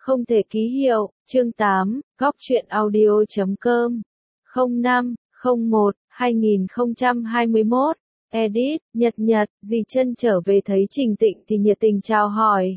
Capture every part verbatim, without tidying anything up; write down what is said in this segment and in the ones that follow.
Không thể ký hiệu, chương tám, góc truyện audio chấm com, không năm, không một, hai nghìn không trăm hai mươi mốt, edit, Nhật Nhật, dì chân trở về thấy Trình Tịnh thì nhiệt tình chào hỏi.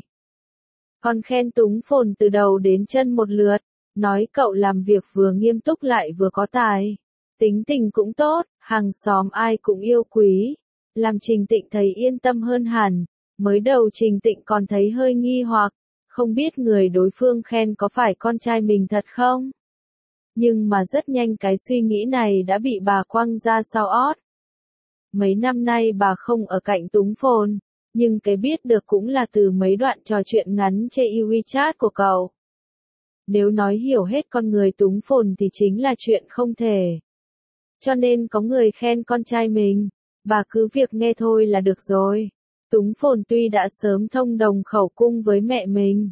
Còn khen Túng Phồn từ đầu đến chân một lượt, nói cậu làm việc vừa nghiêm túc lại vừa có tài. Tính tình cũng tốt, hàng xóm ai cũng yêu quý. Làm Trình Tịnh thấy yên tâm hơn hẳn, mới đầu Trình Tịnh còn thấy hơi nghi hoặc, không biết người đối phương khen có phải con trai mình thật không? Nhưng mà rất nhanh cái suy nghĩ này đã bị bà quăng ra sau ót. Mấy năm nay bà không ở cạnh Túng Phồn, nhưng cái biết được cũng là từ mấy đoạn trò chuyện ngắn trên WeChat của cậu. Nếu nói hiểu hết con người Túng Phồn thì chính là chuyện không thể. Cho nên có người khen con trai mình, bà cứ việc nghe thôi là được rồi. Túng Phồn tuy đã sớm thông đồng khẩu cung với mẹ mình.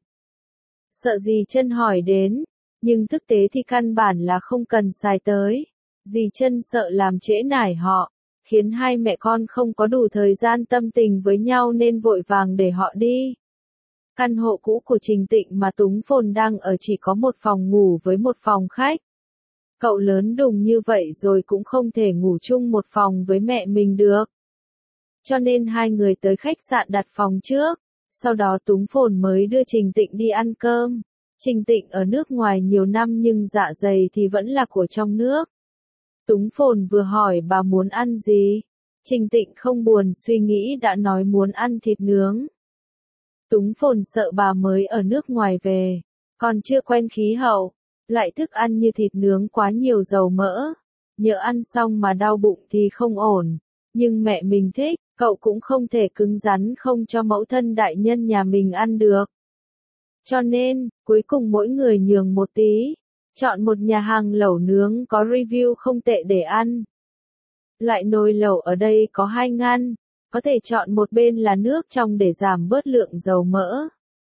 Sợ dì chân hỏi đến, nhưng thực tế thì căn bản là không cần xài tới. Dì chân sợ làm trễ nải họ, khiến hai mẹ con không có đủ thời gian tâm tình với nhau nên vội vàng để họ đi. Căn hộ cũ của Trình Tịnh mà Túng Phồn đang ở chỉ có một phòng ngủ với một phòng khách. Cậu lớn đùng như vậy rồi cũng không thể ngủ chung một phòng với mẹ mình được. Cho nên hai người tới khách sạn đặt phòng trước, sau đó Túng Phồn mới đưa Trình Tịnh đi ăn cơm. Trình Tịnh ở nước ngoài nhiều năm nhưng dạ dày thì vẫn là của trong nước. Túng Phồn vừa hỏi bà muốn ăn gì, Trình Tịnh không buồn suy nghĩ đã nói muốn ăn thịt nướng. Túng Phồn sợ bà mới ở nước ngoài về, còn chưa quen khí hậu, loại thức ăn như thịt nướng quá nhiều dầu mỡ, nhỡ ăn xong mà đau bụng thì không ổn. Nhưng mẹ mình thích, cậu cũng không thể cứng rắn không cho mẫu thân đại nhân nhà mình ăn được. Cho nên, cuối cùng mỗi người nhường một tí, chọn một nhà hàng lẩu nướng có review không tệ để ăn. Loại nồi lẩu ở đây có hai ngăn, có thể chọn một bên là nước trong để giảm bớt lượng dầu mỡ.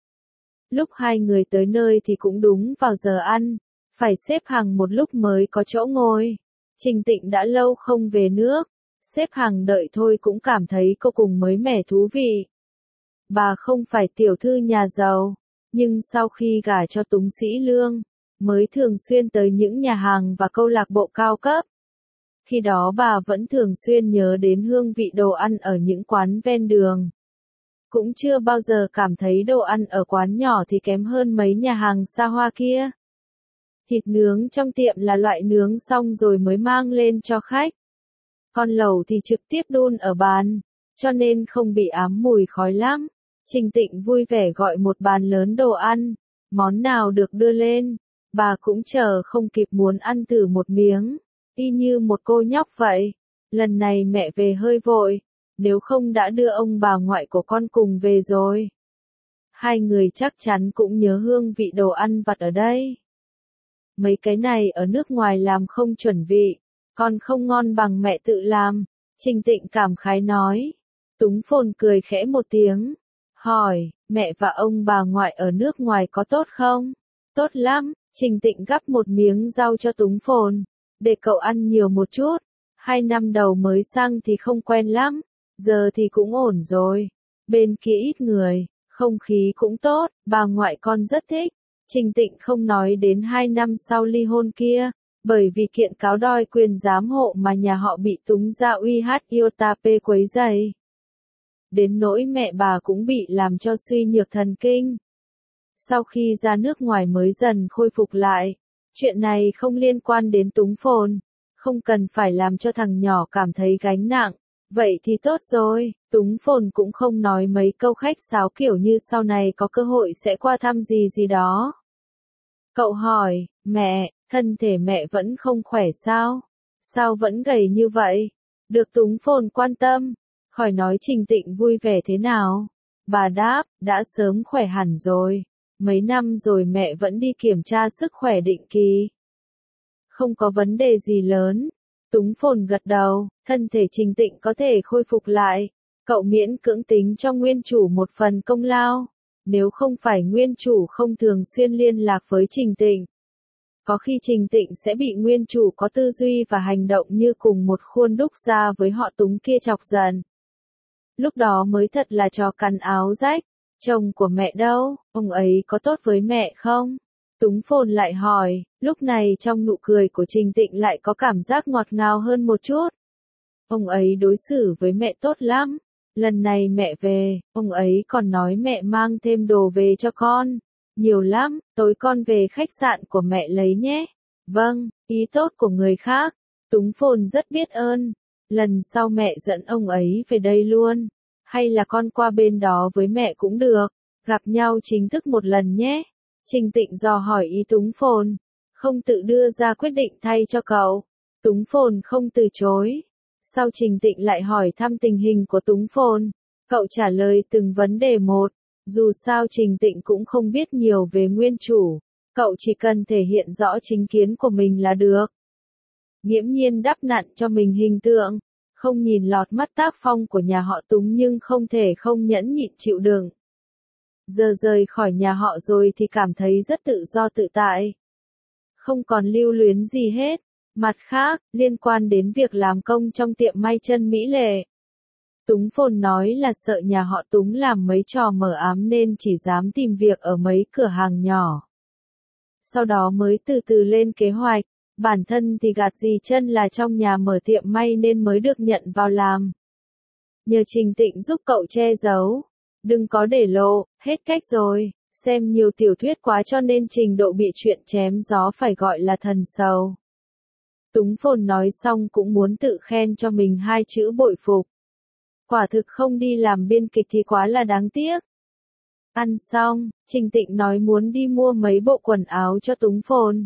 Lúc hai người tới nơi thì cũng đúng vào giờ ăn, phải xếp hàng một lúc mới có chỗ ngồi. Trình Tịnh đã lâu không về nước, xếp hàng đợi thôi cũng cảm thấy cô cùng mới mẻ thú vị. Bà không phải tiểu thư nhà giàu, nhưng sau khi gả cho Túng Sĩ Lương, mới thường xuyên tới những nhà hàng và câu lạc bộ cao cấp. Khi đó bà vẫn thường xuyên nhớ đến hương vị đồ ăn ở những quán ven đường. Cũng chưa bao giờ cảm thấy đồ ăn ở quán nhỏ thì kém hơn mấy nhà hàng xa hoa kia. Thịt nướng trong tiệm là loại nướng xong rồi mới mang lên cho khách. Còn lẩu thì trực tiếp đun ở bàn, cho nên không bị ám mùi khói lắm. Trình Tịnh vui vẻ gọi một bàn lớn đồ ăn, món nào được đưa lên, bà cũng chờ không kịp muốn ăn thử một miếng, y như một cô nhóc vậy. Lần này mẹ về hơi vội, nếu không đã đưa ông bà ngoại của con cùng về rồi. Hai người chắc chắn cũng nhớ hương vị đồ ăn vặt ở đây. Mấy cái này ở nước ngoài làm không chuẩn vị, còn không ngon bằng mẹ tự làm, Trình Tịnh cảm khái nói. Túng Phồn cười khẽ một tiếng, hỏi, mẹ và ông bà ngoại ở nước ngoài có tốt không? Tốt lắm, Trình Tịnh gắp một miếng rau cho Túng Phồn, để cậu ăn nhiều một chút. Hai năm đầu mới sang thì không quen lắm, giờ thì cũng ổn rồi. Bên kia ít người, không khí cũng tốt, bà ngoại con rất thích. Trình Tịnh không nói đến hai năm sau ly hôn kia, bởi vì kiện cáo đòi quyền giám hộ mà nhà họ bị Túng Gia Uy hát Iotap quấy rầy. Đến nỗi mẹ bà cũng bị làm cho suy nhược thần kinh. Sau khi ra nước ngoài mới dần khôi phục lại, chuyện này không liên quan đến Túng Phồn, không cần phải làm cho thằng nhỏ cảm thấy gánh nặng, vậy thì tốt rồi. Túng Phồn cũng không nói mấy câu khách sáo kiểu như sau này có cơ hội sẽ qua thăm gì gì đó. Cậu hỏi, mẹ, thân thể mẹ vẫn không khỏe sao? Sao vẫn gầy như vậy? Được Túng Phồn quan tâm, khỏi nói Trình Tịnh vui vẻ thế nào. Bà đáp, đã sớm khỏe hẳn rồi. Mấy năm rồi mẹ vẫn đi kiểm tra sức khỏe định kỳ. Không có vấn đề gì lớn. Túng Phồn gật đầu, thân thể Trình Tịnh có thể khôi phục lại. Cậu miễn cưỡng tính cho nguyên chủ một phần công lao. Nếu không phải nguyên chủ không thường xuyên liên lạc với Trình Tịnh, có khi Trình Tịnh sẽ bị nguyên chủ có tư duy và hành động như cùng một khuôn đúc ra với họ Túng kia chọc giận. Lúc đó mới thật là trò cắn áo rách. Chồng của mẹ đâu, ông ấy có tốt với mẹ không? Túng Phồn lại hỏi, lúc này trong nụ cười của Trình Tịnh lại có cảm giác ngọt ngào hơn một chút. Ông ấy đối xử với mẹ tốt lắm. Lần này mẹ về, ông ấy còn nói mẹ mang thêm đồ về cho con. Nhiều lắm, tối con về khách sạn của mẹ lấy nhé. Vâng, ý tốt của người khác. Túng Phồn rất biết ơn. Lần sau mẹ dẫn ông ấy về đây luôn. Hay là con qua bên đó với mẹ cũng được. Gặp nhau chính thức một lần nhé. Trình Tịnh dò hỏi ý Túng Phồn. Không tự đưa ra quyết định thay cho cậu. Túng Phồn không từ chối. Sau Trình Tịnh lại hỏi thăm tình hình của Túng Phồn. Cậu trả lời từng vấn đề một. Dù sao Trình Tịnh cũng không biết nhiều về nguyên chủ. Cậu chỉ cần thể hiện rõ chính kiến của mình là được. Nghiễm nhiên đắp nặn cho mình hình tượng. Không nhìn lọt mắt tác phong của nhà họ Túng nhưng không thể không nhẫn nhịn chịu đựng. Giờ rời khỏi nhà họ rồi thì cảm thấy rất tự do tự tại. Không còn lưu luyến gì hết. Mặt khác, liên quan đến việc làm công trong tiệm may chân mỹ lệ. Túng Phồn nói là sợ nhà họ Túng làm mấy trò mờ ám nên chỉ dám tìm việc ở mấy cửa hàng nhỏ. Sau đó mới từ từ lên kế hoạch, bản thân thì gạt dì chân là trong nhà mở tiệm may nên mới được nhận vào làm. Nhờ Trình Tịnh giúp cậu che giấu, đừng có để lộ, hết cách rồi, xem nhiều tiểu thuyết quá cho nên trình độ bị chuyện chém gió phải gọi là thần sầu. Túng Phồn nói xong cũng muốn tự khen cho mình hai chữ bội phục. Quả thực không đi làm biên kịch thì quá là đáng tiếc. Ăn xong, Trình Tịnh nói muốn đi mua mấy bộ quần áo cho Túng Phồn.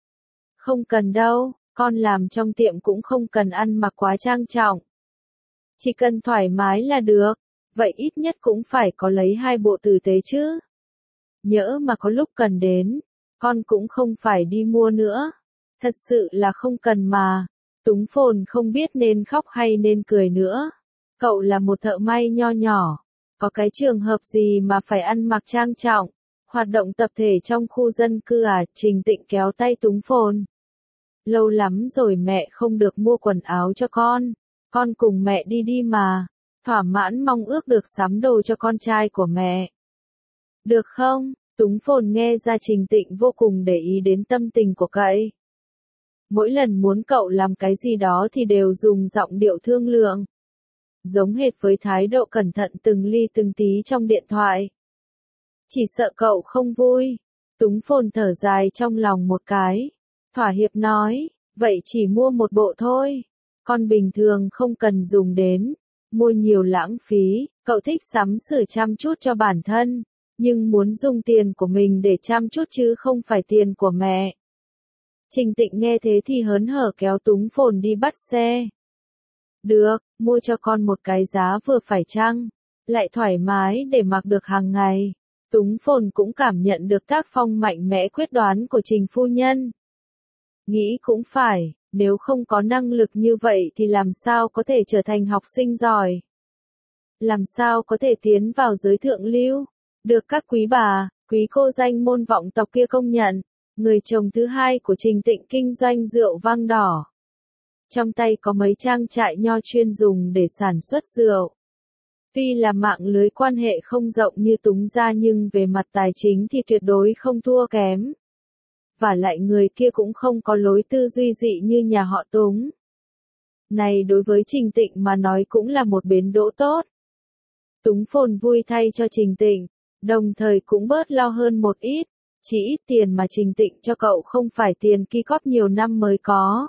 Không cần đâu, con làm trong tiệm cũng không cần ăn mặc quá trang trọng. Chỉ cần thoải mái là được, vậy ít nhất cũng phải có lấy hai bộ tử tế chứ. Nhỡ mà có lúc cần đến, con cũng không phải đi mua nữa. Thật sự là không cần mà. Túng Phồn không biết nên khóc hay nên cười nữa. Cậu là một thợ may nho nhỏ. Có cái trường hợp gì mà phải ăn mặc trang trọng. Hoạt động tập thể trong khu dân cư à? Trình Tịnh kéo tay Túng Phồn. Lâu lắm rồi mẹ không được mua quần áo cho con. Con cùng mẹ đi đi mà. Thỏa mãn mong ước được sắm đồ cho con trai của mẹ. Được không? Túng Phồn nghe ra Trình Tịnh vô cùng để ý đến tâm tình của cậu. Mỗi lần muốn cậu làm cái gì đó thì đều dùng giọng điệu thương lượng. Giống hệt với thái độ cẩn thận từng ly từng tí trong điện thoại. Chỉ sợ cậu không vui. Túng Phồn thở dài trong lòng một cái. Thỏa hiệp nói, vậy chỉ mua một bộ thôi. Con bình thường không cần dùng đến. Mua nhiều lãng phí, cậu thích sắm sửa chăm chút cho bản thân. Nhưng muốn dùng tiền của mình để chăm chút chứ không phải tiền của mẹ. Trình Tịnh nghe thế thì hớn hở kéo Túng Phồn đi bắt xe. Được, mua cho con một cái giá vừa phải chăng, lại thoải mái để mặc được hàng ngày. Túng Phồn cũng cảm nhận được tác phong mạnh mẽ quyết đoán của Trình phu nhân. Nghĩ cũng phải, nếu không có năng lực như vậy thì làm sao có thể trở thành học sinh giỏi. Làm sao có thể tiến vào giới thượng lưu, được các quý bà, quý cô danh môn vọng tộc kia công nhận. Người chồng thứ hai của Trình Tịnh kinh doanh rượu vang đỏ. Trong tay có mấy trang trại nho chuyên dùng để sản xuất rượu. Tuy là mạng lưới quan hệ không rộng như Túng gia nhưng về mặt tài chính thì tuyệt đối không thua kém. Và lại người kia cũng không có lối tư duy dị như nhà họ Túng. Này đối với Trình Tịnh mà nói cũng là một bến đỗ tốt. Túng Phồn vui thay cho Trình Tịnh, đồng thời cũng bớt lo hơn một ít. Chỉ ít tiền mà Trình Tịnh cho cậu không phải tiền ki cóp nhiều năm mới có.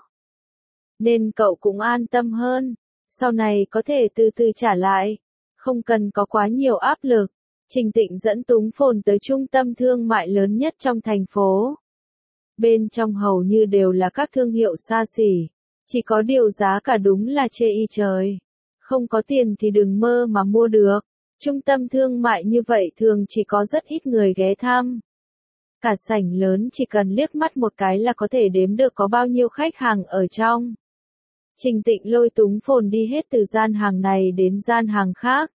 Nên cậu cũng an tâm hơn. Sau này có thể từ từ trả lại. Không cần có quá nhiều áp lực. Trình Tịnh dẫn Túng Phồn tới trung tâm thương mại lớn nhất trong thành phố. Bên trong hầu như đều là các thương hiệu xa xỉ. Chỉ có điều giá cả đúng là chê y trời. Không có tiền thì đừng mơ mà mua được. Trung tâm thương mại như vậy thường chỉ có rất ít người ghé thăm. Cả sảnh lớn chỉ cần liếc mắt một cái là có thể đếm được có bao nhiêu khách hàng ở trong. Trình Tịnh lôi Túng Phồn đi hết từ gian hàng này đến gian hàng khác.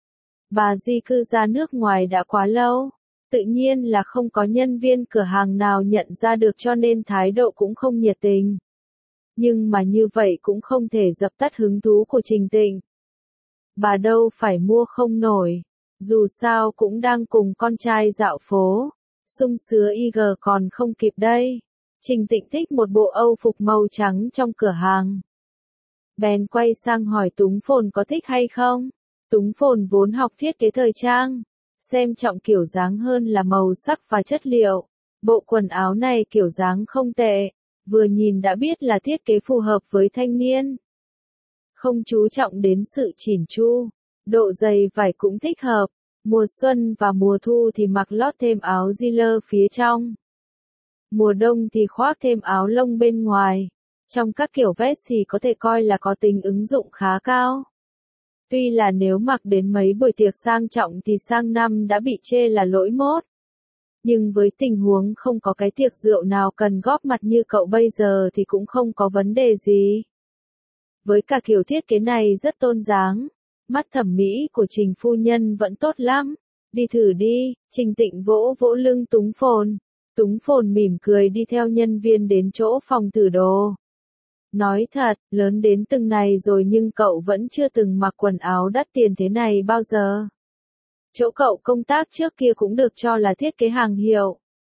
Bà di cư ra nước ngoài đã quá lâu, tự nhiên là không có nhân viên cửa hàng nào nhận ra được cho nên thái độ cũng không nhiệt tình. Nhưng mà như vậy cũng không thể dập tắt hứng thú của Trình Tịnh. Bà đâu phải mua không nổi. Dù sao cũng đang cùng con trai dạo phố, sung sứa i giê còn không kịp đây. Trình Tịnh thích một bộ âu phục màu trắng trong cửa hàng. Bèn quay sang hỏi Túng Phồn có thích hay không. Túng Phồn vốn học thiết kế thời trang, xem trọng kiểu dáng hơn là màu sắc và chất liệu. Bộ quần áo này kiểu dáng không tệ, vừa nhìn đã biết là thiết kế phù hợp với thanh niên. Không chú trọng đến sự chỉn chu, độ dày vải cũng thích hợp. Mùa xuân và mùa thu thì mặc lót thêm áo ziller phía trong. Mùa đông thì khoác thêm áo lông bên ngoài. Trong các kiểu vest thì có thể coi là có tính ứng dụng khá cao. Tuy là nếu mặc đến mấy buổi tiệc sang trọng thì sang năm đã bị chê là lỗi mốt. Nhưng với tình huống không có cái tiệc rượu nào cần góp mặt như cậu bây giờ thì cũng không có vấn đề gì. Với cả kiểu thiết kế này rất tôn dáng. Mắt thẩm mỹ của Trình phu nhân vẫn tốt lắm. Đi thử đi. Trình Tịnh vỗ vỗ lưng Túng Phồn. Túng Phồn mỉm cười đi theo nhân viên đến chỗ phòng thử đồ. Nói thật, lớn đến từng này rồi nhưng cậu vẫn chưa từng mặc quần áo đắt tiền thế này bao giờ. Chỗ cậu công tác trước kia cũng được cho là thiết kế hàng hiệu.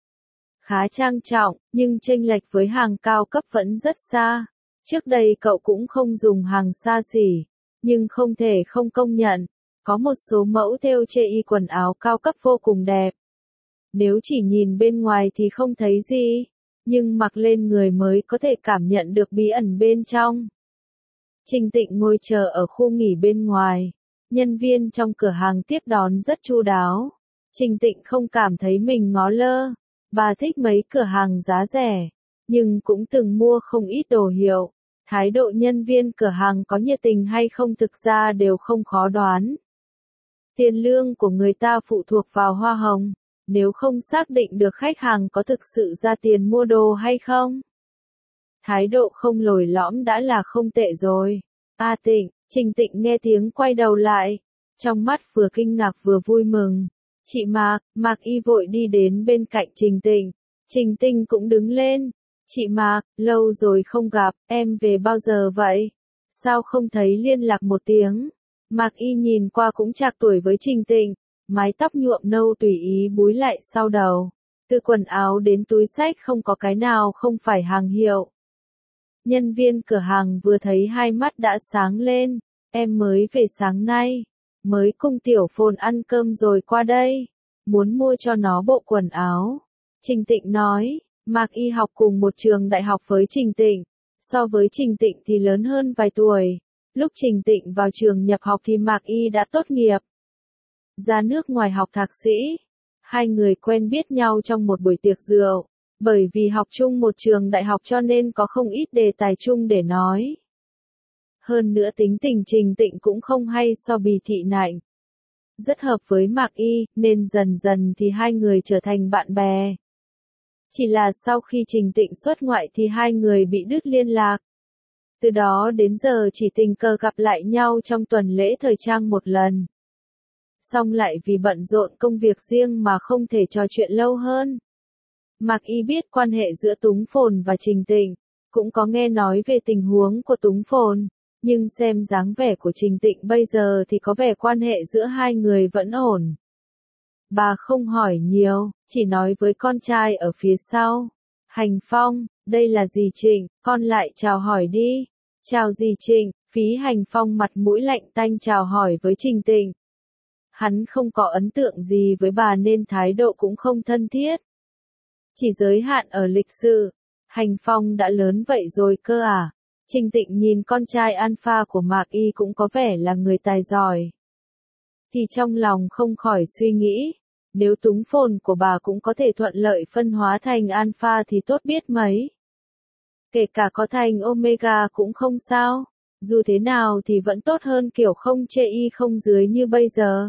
Khá trang trọng, nhưng chênh lệch với hàng cao cấp vẫn rất xa. Trước đây cậu cũng không dùng hàng xa xỉ, nhưng không thể không công nhận, có một số mẫu thêu chê y quần áo cao cấp vô cùng đẹp. Nếu chỉ nhìn bên ngoài thì không thấy gì, nhưng mặc lên người mới có thể cảm nhận được bí ẩn bên trong. Trình Tịnh ngồi chờ ở khu nghỉ bên ngoài, nhân viên trong cửa hàng tiếp đón rất chu đáo. Trình Tịnh không cảm thấy mình ngó lơ, bà thích mấy cửa hàng giá rẻ, nhưng cũng từng mua không ít đồ hiệu. Thái độ nhân viên cửa hàng có nhiệt tình hay không thực ra đều không khó đoán. Tiền lương của người ta phụ thuộc vào hoa hồng, nếu không xác định được khách hàng có thực sự ra tiền mua đồ hay không. Thái độ không lồi lõm đã là không tệ rồi. A Tịnh, Trình Tịnh nghe tiếng quay đầu lại, trong mắt vừa kinh ngạc vừa vui mừng. Chị Mạc, Mạc Y vội đi đến bên cạnh Trình Tịnh. Trình Tịnh cũng đứng lên. Chị Mạc, lâu rồi không gặp, em về bao giờ vậy? Sao không thấy liên lạc một tiếng? Mạc Y nhìn qua cũng trạc tuổi với Trình Tịnh, mái tóc nhuộm nâu tùy ý búi lại sau đầu. Từ quần áo đến túi xách không có cái nào không phải hàng hiệu. Nhân viên cửa hàng vừa thấy hai mắt đã sáng lên, em mới về sáng nay, mới cùng Tiểu Phồn ăn cơm rồi qua đây, muốn mua cho nó bộ quần áo. Trình Tịnh nói. Mạc Y học cùng một trường đại học với Trình Tịnh, so với Trình Tịnh thì lớn hơn vài tuổi. Lúc Trình Tịnh vào trường nhập học thì Mạc Y đã tốt nghiệp, ra nước ngoài học thạc sĩ. Hai người quen biết nhau trong một buổi tiệc rượu, bởi vì học chung một trường đại học cho nên có không ít đề tài chung để nói. Hơn nữa tính tình Trình Tịnh cũng không hay so bì thị nạnh, rất hợp với Mạc Y, nên dần dần thì hai người trở thành bạn bè. Chỉ là sau khi Trình Tịnh xuất ngoại thì hai người bị đứt liên lạc. Từ đó đến giờ chỉ tình cờ gặp lại nhau trong tuần lễ thời trang một lần. Xong lại vì bận rộn công việc riêng mà không thể trò chuyện lâu hơn. Mạc Y biết quan hệ giữa Túng Phồn và Trình Tịnh, cũng có nghe nói về tình huống của Túng Phồn, nhưng xem dáng vẻ của Trình Tịnh bây giờ thì có vẻ quan hệ giữa hai người vẫn ổn. Bà không hỏi nhiều, chỉ nói với con trai ở phía sau. Hành Phong, đây là dì Trịnh, con lại chào hỏi đi. Chào dì Trịnh, Phí Hành Phong mặt mũi lạnh tanh chào hỏi với Trình Tịnh. Hắn không có ấn tượng gì với bà nên thái độ cũng không thân thiết. Chỉ giới hạn ở lịch sự. Hành Phong đã lớn vậy rồi cơ à? Trình Tịnh nhìn con trai alpha của Mạc Y cũng có vẻ là người tài giỏi. Thì trong lòng không khỏi suy nghĩ, nếu Túng Phồn của bà cũng có thể thuận lợi phân hóa thành alpha thì tốt biết mấy. Kể cả có thành omega cũng không sao, dù thế nào thì vẫn tốt hơn kiểu không chê y không dưới như bây giờ.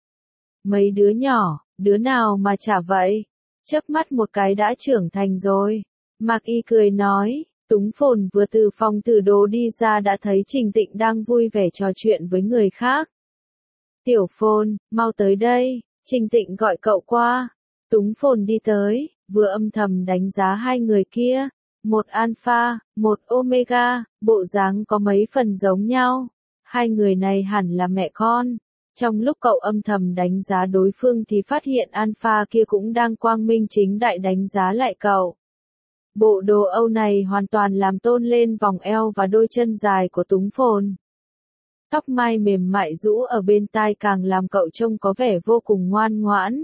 Mấy đứa nhỏ, đứa nào mà chả vậy, chớp mắt một cái đã trưởng thành rồi. Mạc Y cười nói. Túng Phồn vừa từ phòng thử đồ đi ra đã thấy Trình Tịnh đang vui vẻ trò chuyện với người khác. Tiểu Phồn, mau tới đây, Trình Tịnh gọi cậu qua. Túng Phồn đi tới, vừa âm thầm đánh giá hai người kia, một alpha, một omega, bộ dáng có mấy phần giống nhau. Hai người này hẳn là mẹ con. Trong lúc cậu âm thầm đánh giá đối phương thì phát hiện Alpha kia cũng đang quang minh chính đại đánh giá lại cậu. Bộ đồ Âu này hoàn toàn làm tôn lên vòng eo và đôi chân dài của Túng Phồn. Tóc mai mềm mại rũ ở bên tai càng làm cậu trông có vẻ vô cùng ngoan ngoãn.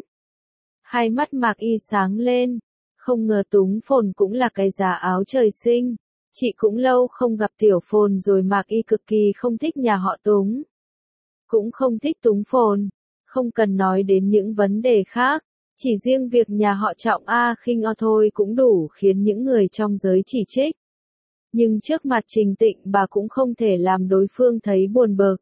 Hai mắt Mạc Y sáng lên, không ngờ Túng Phồn cũng là cái giá áo trời sinh. Chị cũng lâu không gặp Tiểu Phồn rồi. Mạc Y cực kỳ không thích nhà họ Túng. Cũng không thích Túng Phồn, không cần nói đến những vấn đề khác. Chỉ riêng việc nhà họ Trọng A khinh o thôi cũng đủ khiến những người trong giới chỉ trích. Nhưng trước mặt Trình Tịnh bà cũng không thể làm đối phương thấy buồn bực.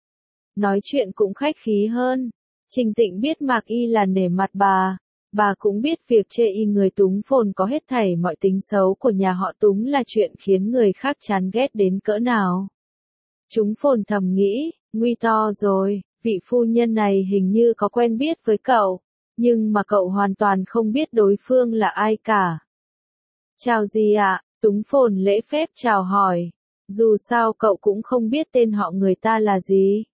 Nói chuyện cũng khách khí hơn. Trình Tịnh biết Mạc Y là nể mặt bà. Bà cũng biết việc chê y người Túng Phồn có hết thảy mọi tính xấu của nhà họ Túng là chuyện khiến người khác chán ghét đến cỡ nào. Chúng Phồn thầm nghĩ, nguy to rồi, vị phu nhân này hình như có quen biết với cậu. Nhưng mà cậu hoàn toàn không biết đối phương là ai cả. Chào gì ạ? Túng Phồn lễ phép chào hỏi. Dù sao cậu cũng không biết tên họ người ta là gì.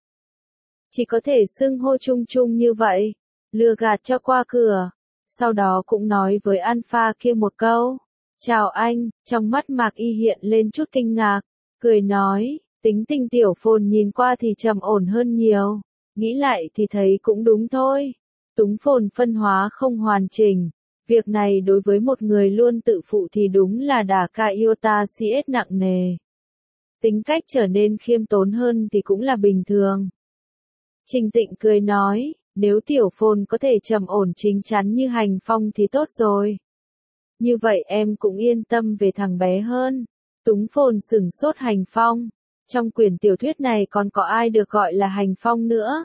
Chỉ có thể xưng hô chung chung như vậy. Lừa gạt cho qua cửa. Sau đó cũng nói với Alpha kia một câu. Chào anh, trong mắt Mạc Y hiện lên chút kinh ngạc. Cười nói, tính tình Tiểu Phồn nhìn qua thì trầm ổn hơn nhiều. Nghĩ lại thì thấy cũng đúng thôi. Túng Phồn phân hóa không hoàn chỉnh. Việc này đối với một người luôn tự phụ thì đúng là đả ca iota cs nặng nề. Tính cách trở nên khiêm tốn hơn thì cũng là bình thường. Trình Tịnh cười nói, nếu Tiểu Phồn có thể trầm ổn chính chắn như Hành Phong thì tốt rồi. Như vậy em cũng yên tâm về thằng bé hơn. Túng Phồn sửng sốt. Hành Phong. Trong quyển tiểu thuyết này còn có ai được gọi là Hành Phong nữa?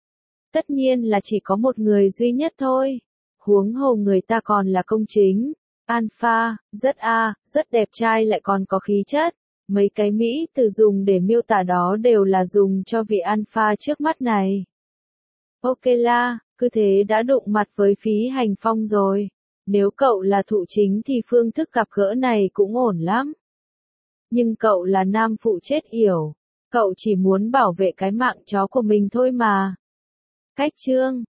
Tất nhiên là chỉ có một người duy nhất thôi. Huống hồ người ta còn là công chính. Alpha, rất a, rất đẹp trai lại còn có khí chất. Mấy cái Mỹ từ dùng để miêu tả đó đều là dùng cho vị Alpha trước mắt này. Ok la, cứ thế đã đụng mặt với Phí Hành Phong rồi. Nếu cậu là thụ chính thì phương thức gặp gỡ này cũng ổn lắm. Nhưng cậu là nam phụ chết yểu. Cậu chỉ muốn bảo vệ cái mạng chó của mình thôi mà. Cách chương